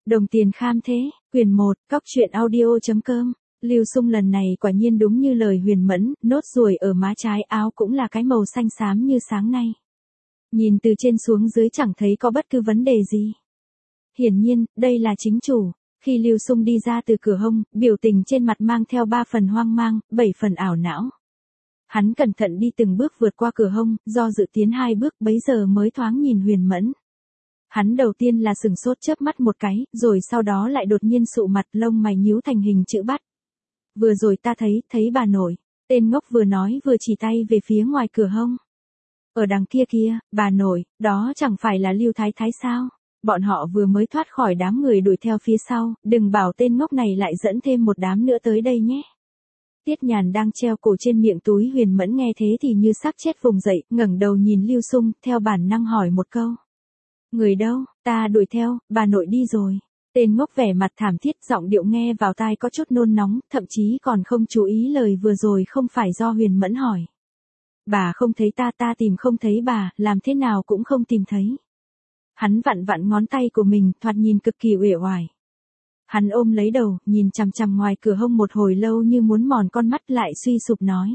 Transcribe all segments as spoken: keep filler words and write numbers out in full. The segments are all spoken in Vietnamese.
Đồng tiền kham thế, quyển một, cóc truyện audio.com. Lưu Xung lần này quả nhiên đúng như lời Huyền Mẫn, nốt ruồi ở má trái áo cũng là cái màu xanh xám như sáng nay. Nhìn từ trên xuống dưới chẳng thấy có bất cứ vấn đề gì. Hiển nhiên, đây là chính chủ. Khi Lưu Xung đi ra từ cửa hông, biểu tình trên mặt mang theo ba phần hoang mang, bảy phần ảo não. Hắn cẩn thận đi từng bước vượt qua cửa hông, do dự tiến hai bước bấy giờ mới thoáng nhìn Huyền Mẫn. Hắn đầu tiên là sừng sốt chớp mắt một cái, rồi sau đó lại đột nhiên sụ mặt, lông mày nhíu thành hình chữ bát. Vừa rồi ta thấy, thấy bà nội. Tên ngốc vừa nói vừa chỉ tay về phía ngoài cửa hông. Ở đằng kia kia, bà nội, đó chẳng phải là Lưu Thái Thái sao? Bọn họ vừa mới thoát khỏi đám người đuổi theo phía sau, đừng bảo tên ngốc này lại dẫn thêm một đám nữa tới đây nhé. Tiết Nhàn đang treo cổ trên miệng túi Huyền Mẫn nghe thế thì như xác chết vùng dậy, ngẩng đầu nhìn Lưu Xung, theo bản năng hỏi một câu. Người đâu, ta đuổi theo, bà nội đi rồi. Tên ngốc vẻ mặt thảm thiết, giọng điệu nghe vào tai có chút nôn nóng, thậm chí còn không chú ý lời vừa rồi không phải do Huyền Mẫn hỏi. Bà không thấy ta, ta tìm không thấy bà, làm thế nào cũng không tìm thấy. Hắn vặn vặn ngón tay của mình, thoạt nhìn cực kỳ uể oải. Hắn ôm lấy đầu, nhìn chằm chằm ngoài cửa hông một hồi lâu như muốn mòn con mắt lại suy sụp nói.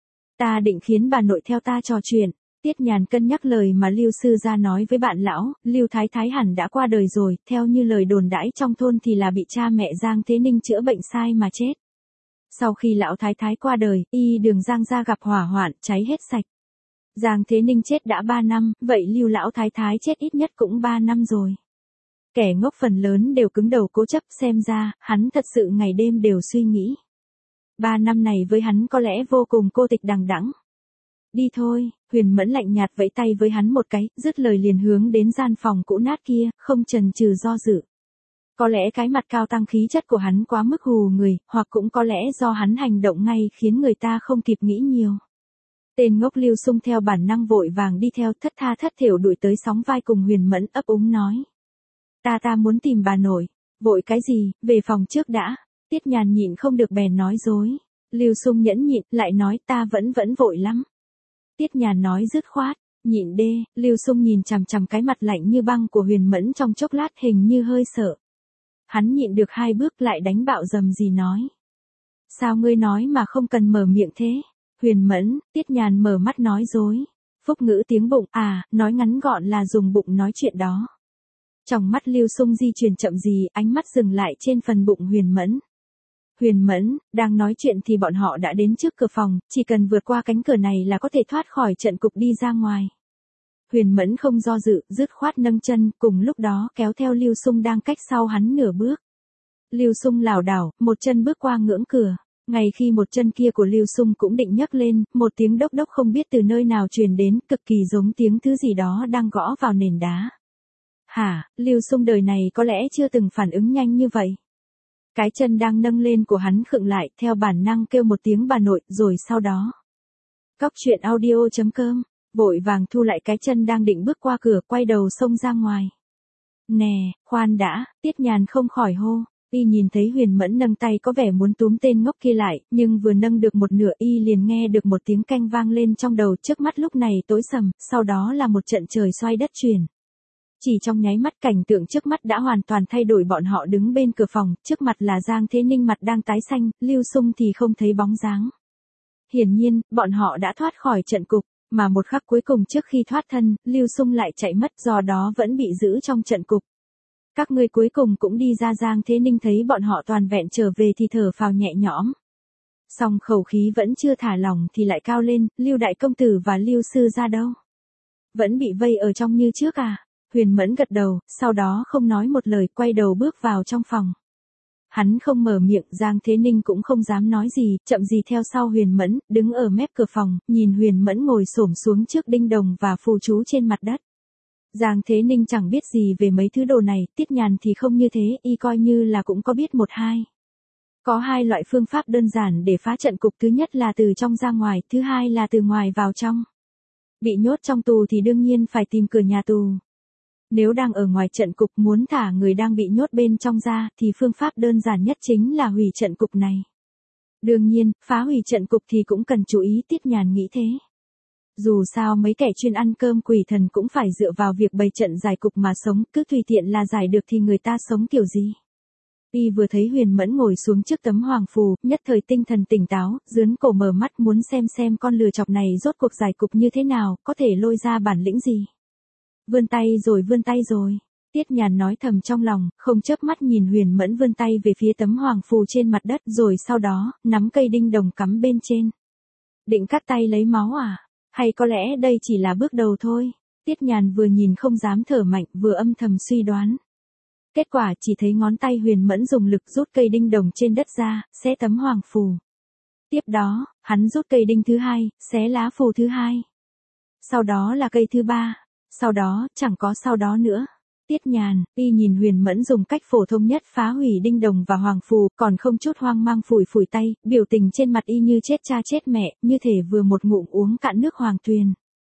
Ta định khiến bà nội theo ta trò chuyện. Tiết Nhàn cân nhắc lời mà Lưu sư gia nói với bạn lão, Lưu Thái Thái hẳn đã qua đời rồi, theo như lời đồn đãi trong thôn thì là bị cha mẹ Giang Thế Ninh chữa bệnh sai mà chết. Sau khi lão Thái Thái qua đời, y đường Giang gia gặp hỏa hoạn, cháy hết sạch. Giang Thế Ninh chết đã ba năm, vậy Lưu lão Thái Thái chết ít nhất cũng ba năm rồi. Kẻ ngốc phần lớn đều cứng đầu cố chấp, xem ra, hắn thật sự ngày đêm đều suy nghĩ. Ba năm này với hắn có lẽ vô cùng cô tịch đằng đẵng. Đi thôi, Huyền Mẫn lạnh nhạt vẫy tay với hắn một cái, dứt lời liền hướng đến gian phòng cũ nát kia, không chần chừ do dự. Có lẽ cái mặt cao tăng khí chất của hắn quá mức hù người, hoặc cũng có lẽ do hắn hành động ngay khiến người ta không kịp nghĩ nhiều. Tên ngốc Lưu Xung theo bản năng vội vàng đi theo, thất tha thất thểu đuổi tới sóng vai cùng Huyền Mẫn, ấp úng nói. Ta ta muốn tìm bà nội. Vội cái gì, về phòng trước đã. Tiết Nhàn nhịn không được bèn nói dối. Lưu Xung nhẫn nhịn, lại nói ta vẫn vẫn vội lắm. Tiết Nhàn nói dứt khoát, nhịn đê. Lưu Xung nhìn chằm chằm cái mặt lạnh như băng của Huyền Mẫn trong chốc lát, hình như hơi sợ. Hắn nhịn được hai bước lại đánh bạo dầm gì nói. Sao ngươi nói mà không cần mở miệng thế? Huyền Mẫn, Tiết Nhàn mở mắt nói dối. Phúc ngữ tiếng bụng, à, nói ngắn gọn là dùng bụng nói chuyện đó. Trong mắt Lưu Xung di chuyển chậm gì, ánh mắt dừng lại trên phần bụng Huyền Mẫn. Huyền Mẫn, đang nói chuyện thì bọn họ đã đến trước cửa phòng, chỉ cần vượt qua cánh cửa này là có thể thoát khỏi trận cục đi ra ngoài. Huyền Mẫn không do dự, dứt khoát nâng chân, cùng lúc đó kéo theo Lưu Xung đang cách sau hắn nửa bước. Lưu Xung lảo đảo, một chân bước qua ngưỡng cửa. Ngay khi một chân kia của Lưu Xung cũng định nhấc lên, một tiếng đốc đốc không biết từ nơi nào truyền đến, cực kỳ giống tiếng thứ gì đó đang gõ vào nền đá. Hả, Lưu Xung đời này có lẽ chưa từng phản ứng nhanh như vậy. Cái chân đang nâng lên của hắn khựng lại, theo bản năng kêu một tiếng bà nội, rồi sau đó. Cóc truyện audio.com, vội vàng thu lại cái chân đang định bước qua cửa, quay đầu xông ra ngoài. Nè, khoan đã, Tiết Nhàn không khỏi hô. Y nhìn thấy Huyền Mẫn nâng tay có vẻ muốn túm tên ngốc kia lại, nhưng vừa nâng được một nửa y liền nghe được một tiếng canh vang lên trong đầu, trước mắt lúc này tối sầm, sau đó là một trận trời xoay đất chuyển. Chỉ trong nháy mắt cảnh tượng trước mắt đã hoàn toàn thay đổi, bọn họ đứng bên cửa phòng, trước mặt là Giang Thế Ninh mặt đang tái xanh, Lưu Xung thì không thấy bóng dáng. Hiển nhiên, bọn họ đã thoát khỏi trận cục, mà một khắc cuối cùng trước khi thoát thân, Lưu Xung lại chạy mất, do đó vẫn bị giữ trong trận cục. Các ngươi cuối cùng cũng đi ra. Giang Thế Ninh thấy bọn họ toàn vẹn trở về thì thở phào nhẹ nhõm. Song khẩu khí vẫn chưa thả lỏng thì lại cao lên, Lưu đại công tử và Lưu sư gia đâu? Vẫn bị vây ở trong như trước à? Huyền Mẫn gật đầu, sau đó không nói một lời, quay đầu bước vào trong phòng. Hắn không mở miệng, Giang Thế Ninh cũng không dám nói gì, chậm gì theo sau Huyền Mẫn, đứng ở mép cửa phòng, nhìn Huyền Mẫn ngồi xổm xuống trước đinh đồng và phù chú trên mặt đất. Giang Thế Ninh chẳng biết gì về mấy thứ đồ này, Tiết Nhàn thì không như thế, y coi như là cũng có biết một hai. Có hai loại phương pháp đơn giản để phá trận cục, thứ nhất là từ trong ra ngoài, thứ hai là từ ngoài vào trong. Bị nhốt trong tù thì đương nhiên phải tìm cửa nhà tù. Nếu đang ở ngoài trận cục muốn thả người đang bị nhốt bên trong ra, thì phương pháp đơn giản nhất chính là hủy trận cục này. Đương nhiên, phá hủy trận cục thì cũng cần chú ý, Tiết Nhàn nghĩ thế. Dù sao mấy kẻ chuyên ăn cơm quỷ thần cũng phải dựa vào việc bày trận giải cục mà sống, cứ tùy tiện là giải được thì người ta sống kiểu gì. Y vừa thấy Huyền Mẫn ngồi xuống trước tấm hoàng phù, nhất thời tinh thần tỉnh táo, dướn cổ mở mắt muốn xem xem con lừa chọc này rốt cuộc giải cục như thế nào, có thể lôi ra bản lĩnh gì. Vươn tay rồi vươn tay rồi. Tiết Nhàn nói thầm trong lòng, không chớp mắt nhìn Huyền Mẫn vươn tay về phía tấm hoàng phù trên mặt đất rồi sau đó, nắm cây đinh đồng cắm bên trên. Định cắt tay lấy máu à? Hay có lẽ đây chỉ là bước đầu thôi? Tiết Nhàn vừa nhìn không dám thở mạnh vừa âm thầm suy đoán. Kết quả chỉ thấy ngón tay Huyền Mẫn dùng lực rút cây đinh đồng trên đất ra, xé tấm hoàng phù. Tiếp đó, hắn rút cây đinh thứ hai, xé lá phù thứ hai. Sau đó là cây thứ ba. Sau đó, chẳng có sau đó nữa. Tiết Nhàn, y nhìn Huyền Mẫn dùng cách phổ thông nhất phá hủy đinh đồng và hoàng phù, còn không chút hoang mang phủi phủi tay, biểu tình trên mặt y như chết cha chết mẹ, như thể vừa một ngụm uống cạn nước hoàng tuyền.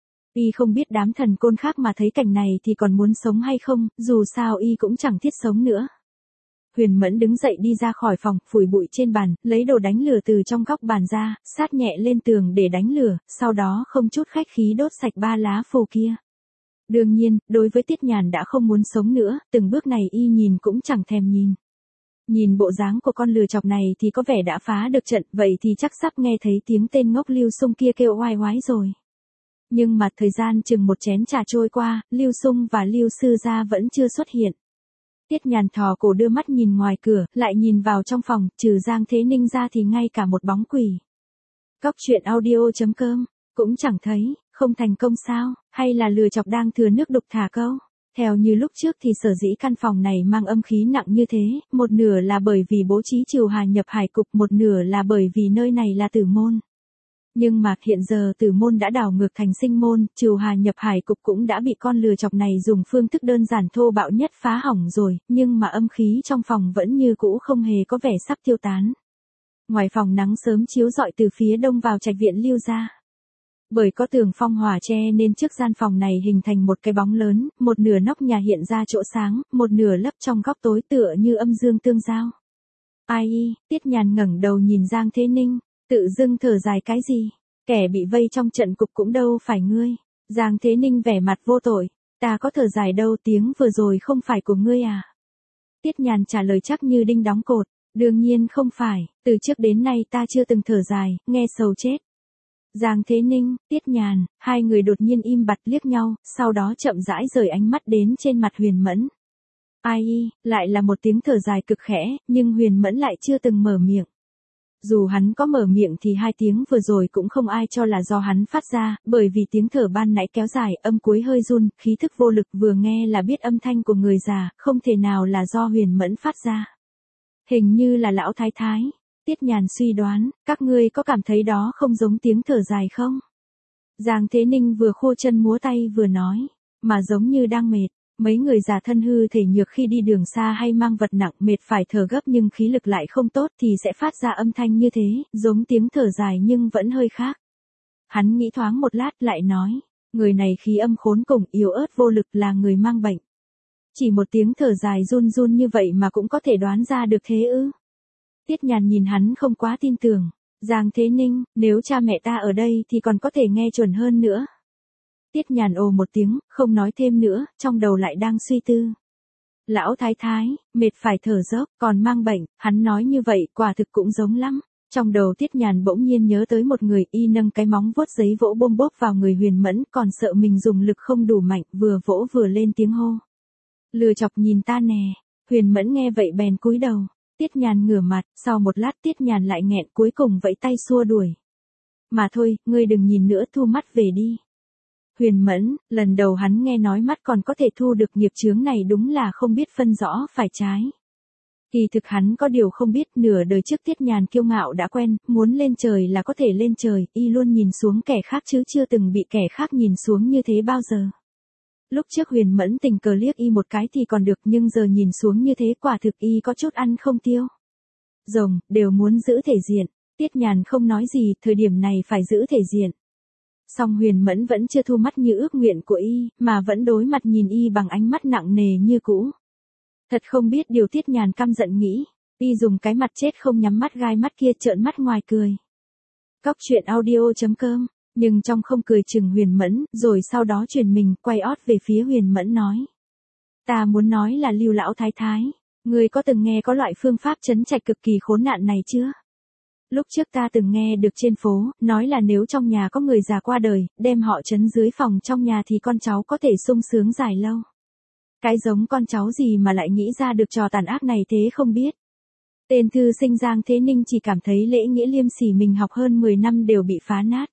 Y không biết đám thần côn khác mà thấy cảnh này thì còn muốn sống hay không, dù sao y cũng chẳng thiết sống nữa. Huyền Mẫn đứng dậy đi ra khỏi phòng, phủi bụi trên bàn, lấy đồ đánh lửa từ trong góc bàn ra, sát nhẹ lên tường để đánh lửa, sau đó không chút khách khí đốt sạch ba lá phù kia. Đương nhiên, đối với Tiết Nhàn đã không muốn sống nữa, từng bước này y nhìn cũng chẳng thèm nhìn. Nhìn bộ dáng của con lừa chọc này thì có vẻ đã phá được trận, vậy thì chắc sắp nghe thấy tiếng tên ngốc Lưu Sung kia kêu oai oái rồi. Nhưng mà thời gian chừng một chén trà trôi qua, Lưu Sung và Lưu Sư Gia vẫn chưa xuất hiện. Tiết Nhàn thò cổ đưa mắt nhìn ngoài cửa, lại nhìn vào trong phòng, trừ Giang Thế Ninh ra thì ngay cả một bóng quỷ. Cóc truyện audio chấm com, cũng chẳng thấy, không thành công sao, hay là lừa chọc đang thừa nước đục thả câu. Theo như lúc trước thì sở dĩ căn phòng này mang âm khí nặng như thế, một nửa là bởi vì bố trí Trừ Hà nhập hải cục, một nửa là bởi vì nơi này là tử môn. Nhưng mà hiện giờ tử môn đã đảo ngược thành sinh môn, Trừ Hà nhập hải cục cũng đã bị con lừa chọc này dùng phương thức đơn giản thô bạo nhất phá hỏng rồi, nhưng mà âm khí trong phòng vẫn như cũ không hề có vẻ sắp tiêu tán. Ngoài phòng nắng sớm chiếu rọi từ phía đông vào trạch viện Lưu gia. Bởi có tường phong hỏa che nên trước gian phòng này hình thành một cái bóng lớn, một nửa nóc nhà hiện ra chỗ sáng, một nửa lấp trong góc tối tựa như âm dương tương giao. Ai y, Tiết Nhàn ngẩng đầu nhìn Giang Thế Ninh, tự dưng thở dài cái gì, kẻ bị vây trong trận cục cũng đâu phải ngươi. Giang Thế Ninh vẻ mặt vô tội, ta có thở dài đâu, tiếng vừa rồi không phải của ngươi à? Tiết Nhàn trả lời chắc như đinh đóng cột, đương nhiên không phải, từ trước đến nay ta chưa từng thở dài, nghe sầu chết. Giang Thế Ninh, Tiết Nhàn, hai người đột nhiên im bặt liếc nhau, sau đó chậm rãi rời ánh mắt đến trên mặt Huyền Mẫn. Ai y, lại là một tiếng thở dài cực khẽ, nhưng Huyền Mẫn lại chưa từng mở miệng. Dù hắn có mở miệng thì hai tiếng vừa rồi cũng không ai cho là do hắn phát ra, bởi vì tiếng thở ban nãy kéo dài, âm cuối hơi run, khí thức vô lực, vừa nghe là biết âm thanh của người già, không thể nào là do Huyền Mẫn phát ra. Hình như là lão thái thái. Tiết Nhàn suy đoán, các ngươi có cảm thấy đó không giống tiếng thở dài không? Giang Thế Ninh vừa khô chân múa tay vừa nói, mà giống như đang mệt. Mấy người già thân hư thể nhược khi đi đường xa hay mang vật nặng mệt phải thở gấp nhưng khí lực lại không tốt thì sẽ phát ra âm thanh như thế, giống tiếng thở dài nhưng vẫn hơi khác. Hắn nghĩ thoáng một lát lại nói, người này khí âm khốn cùng, yếu ớt vô lực, là người mang bệnh. Chỉ một tiếng thở dài run run như vậy mà cũng có thể đoán ra được thế ư? Tiết Nhàn nhìn hắn không quá tin tưởng. Giang Thế Ninh, nếu cha mẹ ta ở đây thì còn có thể nghe chuẩn hơn nữa. Tiết Nhàn ồ một tiếng, không nói thêm nữa, trong đầu lại đang suy tư. Lão thái thái, mệt phải thở dốc, còn mang bệnh, hắn nói như vậy quả thực cũng giống lắm. Trong đầu Tiết Nhàn bỗng nhiên nhớ tới một người, y nâng cái móng vuốt giấy vỗ bôm bốp vào người Huyền Mẫn, còn sợ mình dùng lực không đủ mạnh, vừa vỗ vừa lên tiếng hô. Lừa chọc nhìn ta nè. Huyền Mẫn nghe vậy bèn cúi đầu. Tiết Nhàn ngửa mặt, sau một lát Tiết Nhàn lại nghẹn, cuối cùng vẫy tay xua đuổi. Mà thôi, ngươi đừng nhìn nữa, thu mắt về đi. Huyền Mẫn, lần đầu hắn nghe nói mắt còn có thể thu được nghiệp chướng này đúng là không biết phân rõ phải trái. Kỳ thực hắn có điều không biết, nửa đời trước Tiết Nhàn kiêu ngạo đã quen, muốn lên trời là có thể lên trời, y luôn nhìn xuống kẻ khác chứ chưa từng bị kẻ khác nhìn xuống như thế bao giờ. Lúc trước Huyền Mẫn tình cờ liếc y một cái thì còn được, nhưng giờ nhìn xuống như thế quả thực y có chút ăn không tiêu. Rồng, đều muốn giữ thể diện. Tiết Nhàn không nói gì, thời điểm này phải giữ thể diện. Song Huyền Mẫn vẫn chưa thu mắt như ước nguyện của y, mà vẫn đối mặt nhìn y bằng ánh mắt nặng nề như cũ. Thật không biết điều Tiết Nhàn căm giận nghĩ, y dùng cái mặt chết không nhắm mắt gai mắt kia trợn mắt ngoài cười. Cóc truyện audio chấm com Nhưng trong không cười chừng Huyền Mẫn, rồi sau đó chuyển mình, quay ót về phía Huyền Mẫn nói. Ta muốn nói là Lưu lão thái thái, ngươi có từng nghe có loại phương pháp trấn trạch cực kỳ khốn nạn này chưa? Lúc trước ta từng nghe được trên phố, nói là nếu trong nhà có người già qua đời, đem họ trấn dưới phòng trong nhà thì con cháu có thể sung sướng dài lâu. Cái giống con cháu gì mà lại nghĩ ra được trò tàn ác này thế không biết. Tên thư sinh Giang Thế Ninh chỉ cảm thấy lễ nghĩa liêm sỉ mình học hơn mười năm đều bị phá nát.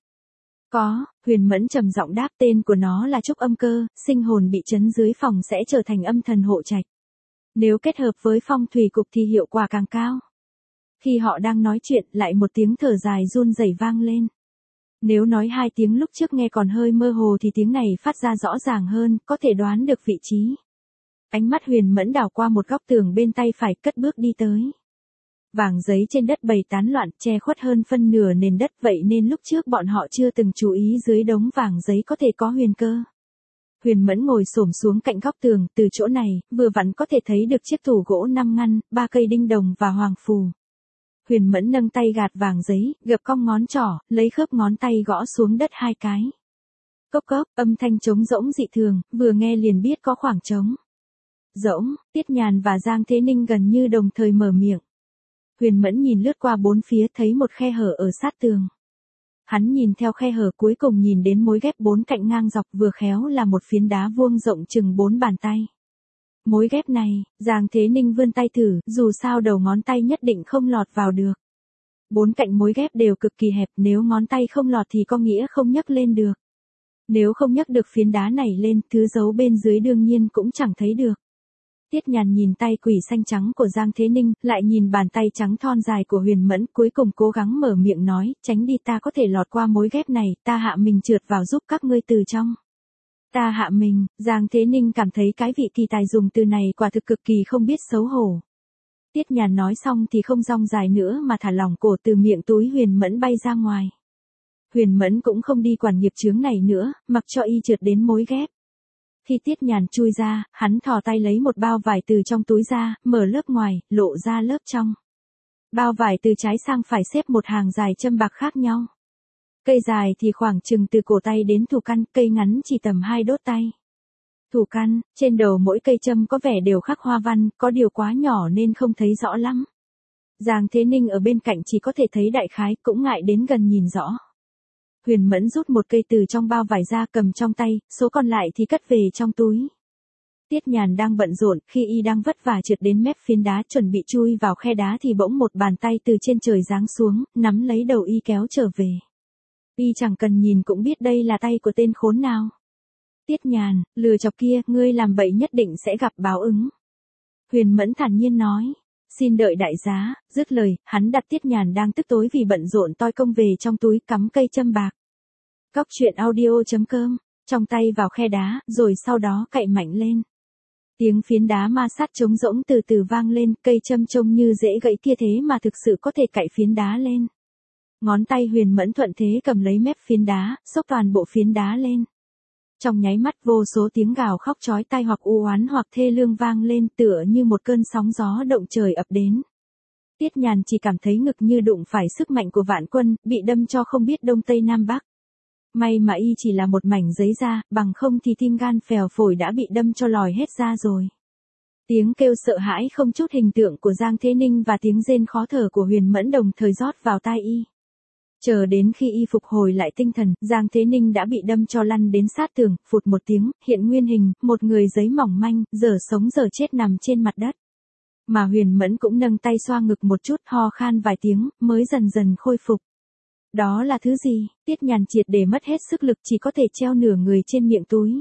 Có, Huyền Mẫn trầm giọng đáp, tên của nó là Trúc Âm Cơ, sinh hồn bị trấn dưới phòng sẽ trở thành âm thần hộ trạch. Nếu kết hợp với phong thủy cục thì hiệu quả càng cao. Khi họ đang nói chuyện, lại một tiếng thở dài run rẩy vang lên. Nếu nói hai tiếng lúc trước nghe còn hơi mơ hồ thì tiếng này phát ra rõ ràng hơn, có thể đoán được vị trí. Ánh mắt Huyền Mẫn đảo qua một góc tường bên tay phải, cất bước đi tới. Vàng giấy trên đất bày tán loạn, che khuất hơn phân nửa nền đất, vậy nên lúc trước bọn họ chưa từng chú ý dưới đống vàng giấy có thể có huyền cơ. Huyền Mẫn ngồi xổm xuống cạnh góc tường, từ chỗ này, vừa vặn có thể thấy được chiếc tủ gỗ năm ngăn, ba cây đinh đồng và hoàng phù. Huyền Mẫn nâng tay gạt vàng giấy, gập cong ngón trỏ, lấy khớp ngón tay gõ xuống đất hai cái. Cốc cốc, âm thanh trống rỗng dị thường, vừa nghe liền biết có khoảng trống. Rỗng, Tiết Nhàn và Giang Thế Ninh gần như đồng thời mở miệng. Huyền Mẫn nhìn lướt qua bốn phía thấy một khe hở ở sát tường. Hắn nhìn theo khe hở cuối cùng nhìn đến mối ghép bốn cạnh ngang dọc, vừa khéo là một phiến đá vuông rộng chừng bốn bàn tay. Mối ghép này, Giang Thế Ninh vươn tay thử, dù sao đầu ngón tay nhất định không lọt vào được. Bốn cạnh mối ghép đều cực kỳ hẹp, nếu ngón tay không lọt thì có nghĩa không nhấc lên được. Nếu không nhấc được phiến đá này lên, thứ giấu bên dưới đương nhiên cũng chẳng thấy được. Tiết Nhàn nhìn tay quỷ xanh trắng của Giang Thế Ninh, lại nhìn bàn tay trắng thon dài của Huyền Mẫn, cuối cùng cố gắng mở miệng nói, tránh đi, ta có thể lọt qua mối ghép này, ta hạ mình trượt vào giúp các ngươi từ trong. Ta hạ mình, Giang Thế Ninh cảm thấy cái vị kỳ tài dùng từ này quả thực cực kỳ không biết xấu hổ. Tiết Nhàn nói xong thì không rong dài nữa mà thả lỏng cổ, từ miệng túi Huyền Mẫn bay ra ngoài. Huyền Mẫn cũng không đi quản nghiệp chướng này nữa, mặc cho y trượt đến mối ghép. Khi Tiết Nhàn chui ra, hắn thò tay lấy một bao vải từ trong túi ra, mở lớp ngoài, lộ ra lớp trong. Bao vải từ trái sang phải xếp một hàng dài châm bạc khác nhau. Cây dài thì khoảng chừng từ cổ tay đến thủ căn, cây ngắn chỉ tầm hai đốt tay. Thủ căn, trên đầu mỗi cây châm có vẻ đều khắc hoa văn, có điều quá nhỏ nên không thấy rõ lắm. Giang Thế Ninh ở bên cạnh chỉ có thể thấy đại khái, cũng ngại đến gần nhìn rõ. Huyền Mẫn rút một cây từ trong bao vải ra cầm trong tay, số còn lại thì cất về trong túi. Tiết Nhàn đang bận rộn, khi y đang vất vả trượt đến mép phiến đá chuẩn bị chui vào khe đá thì bỗng một bàn tay từ trên trời giáng xuống, nắm lấy đầu y kéo trở về. Y chẳng cần nhìn cũng biết đây là tay của tên khốn nào. Tiết Nhàn, lừa chọc kia, ngươi làm bậy nhất định sẽ gặp báo ứng. Huyền Mẫn thản nhiên nói. Xin đợi đại giá, dứt lời, hắn đặt Tiết Nhàn đang tức tối vì bận rộn toi công về trong túi, cắm cây châm bạc. Cóc truyện audio chấm com, trong tay vào khe đá, rồi sau đó cạy mạnh lên. Tiếng phiến đá ma sát trống rỗng từ từ vang lên, cây châm trông như dễ gãy kia thế mà thực sự có thể cạy phiến đá lên. Ngón tay Huyền Mẫn thuận thế cầm lấy mép phiến đá, xốc toàn bộ phiến đá lên. Trong nháy mắt vô số tiếng gào khóc chói tai hoặc u oán hoặc thê lương vang lên, tựa như một cơn sóng gió động trời ập đến. Tiết Nhàn chỉ cảm thấy ngực như đụng phải sức mạnh của vạn quân, bị đâm cho không biết đông tây nam bắc. May mà y chỉ là một mảnh giấy da, bằng không thì tim gan phèo phổi đã bị đâm cho lòi hết ra rồi. Tiếng kêu sợ hãi không chút hình tượng của Giang Thế Ninh và tiếng rên khó thở của Huyền Mẫn đồng thời rót vào tai y. Chờ đến khi y phục hồi lại tinh thần, Giang Thế Ninh đã bị đâm cho lăn đến sát tường, phụt một tiếng, hiện nguyên hình, một người giấy mỏng manh, giờ sống giờ chết nằm trên mặt đất. Mà Huyền Mẫn cũng nâng tay xoa ngực một chút, ho khan vài tiếng, mới dần dần khôi phục. Đó là thứ gì? Tiết Nhàn triệt để mất hết sức lực, chỉ có thể treo nửa người trên miệng túi.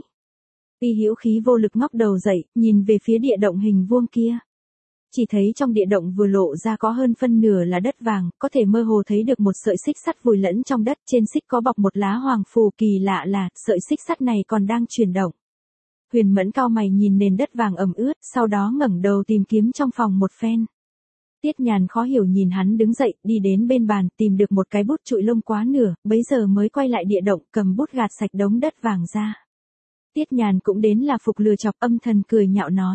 Y hữu khí vô lực ngóc đầu dậy, nhìn về phía địa động hình vuông kia. Chỉ thấy trong địa động vừa lộ ra có hơn phân nửa là đất vàng, có thể mơ hồ thấy được một sợi xích sắt vùi lẫn trong đất, trên xích có bọc một lá hoàng phù, kỳ lạ là, sợi xích sắt này còn đang chuyển động. Huyền Mẫn cau mày nhìn nền đất vàng ẩm ướt, sau đó ngẩng đầu tìm kiếm trong phòng một phen. Tiết Nhàn khó hiểu nhìn hắn đứng dậy, đi đến bên bàn, tìm được một cái bút trụi lông quá nửa, bấy giờ mới quay lại địa động, cầm bút gạt sạch đống đất vàng ra. Tiết Nhàn cũng đến là phục lừa chọc, âm thầm cười nhạo nói.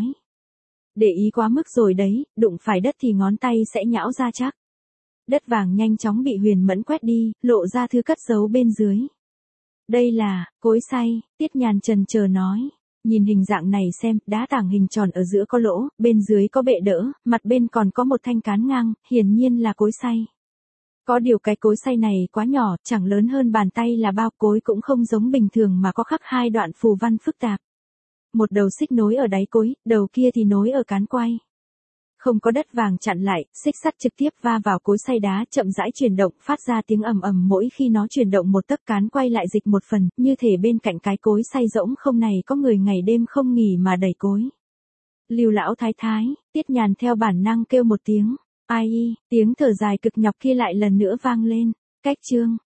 Để ý quá mức rồi đấy, đụng phải đất thì ngón tay sẽ nhão ra chắc. Đất vàng nhanh chóng bị Huyền Mẫn quét đi, lộ ra thứ cất giấu bên dưới. Đây là, cối xay, Tiết Nhàn chần chờ nói. Nhìn hình dạng này xem, đá tảng hình tròn ở giữa có lỗ, bên dưới có bệ đỡ, mặt bên còn có một thanh cán ngang, hiển nhiên là cối xay. Có điều cái cối xay này quá nhỏ, chẳng lớn hơn bàn tay là bao, cối cũng không giống bình thường mà có khắc hai đoạn phù văn phức tạp. Một đầu xích nối ở đáy cối, đầu kia thì nối ở cán quay. Không có đất vàng chặn lại, xích sắt trực tiếp va vào cối xay đá chậm rãi chuyển động, phát ra tiếng ầm ầm mỗi khi nó chuyển động một tấc, cán quay lại dịch một phần, như thể bên cạnh cái cối xay rỗng không này có người ngày đêm không nghỉ mà đẩy cối. Lưu lão thái thái, Tiết Nhàn theo bản năng kêu một tiếng, ai y, tiếng thở dài cực nhọc kia lại lần nữa vang lên. Cách chương